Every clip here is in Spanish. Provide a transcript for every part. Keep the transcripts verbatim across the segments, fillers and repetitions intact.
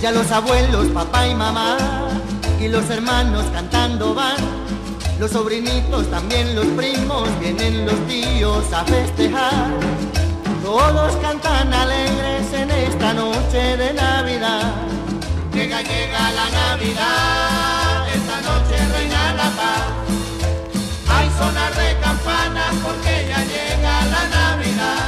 Ya los abuelos, papá y mamá, y los hermanos cantando van. Los sobrinitos, también los primos, vienen los tíos a festejar. Todos cantan alegres en esta noche de Navidad. Llega, llega la Navidad, esta noche reina la paz. Hay sonar de campanas porque ya llega la Navidad.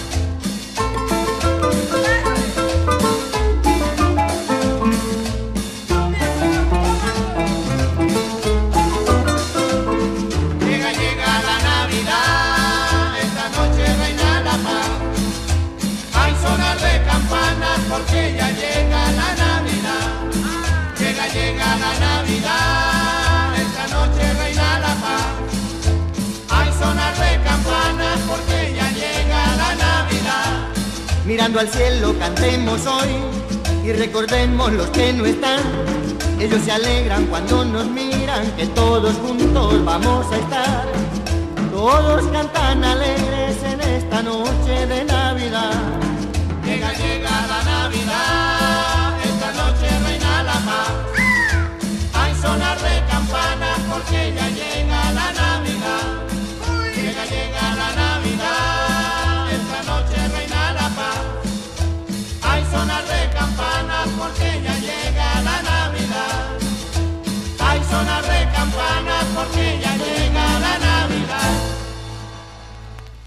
Llega, llega la Navidad, esta noche reina la paz. Hay sonar de campanas porque ya llega la Navidad. Llega, llega la Navidad, esta noche reina la paz. Hay sonar de campanas porque ya llega la Navidad. Mirando al cielo cantemos hoy y recordemos los que no están. Ellos se alegran cuando nos miran, que todos juntos vamos a estar. Todos cantan alegres en esta noche de Navidad. Llega, llega la Navidad, esta noche reina la paz. Hay sonar de campanas porque ya llega la Navidad. Llega, llega la Navidad, esta noche reina la paz. Hay sonar de campanas porque ya llega la Navidad. Hay sonar de campanas porque ya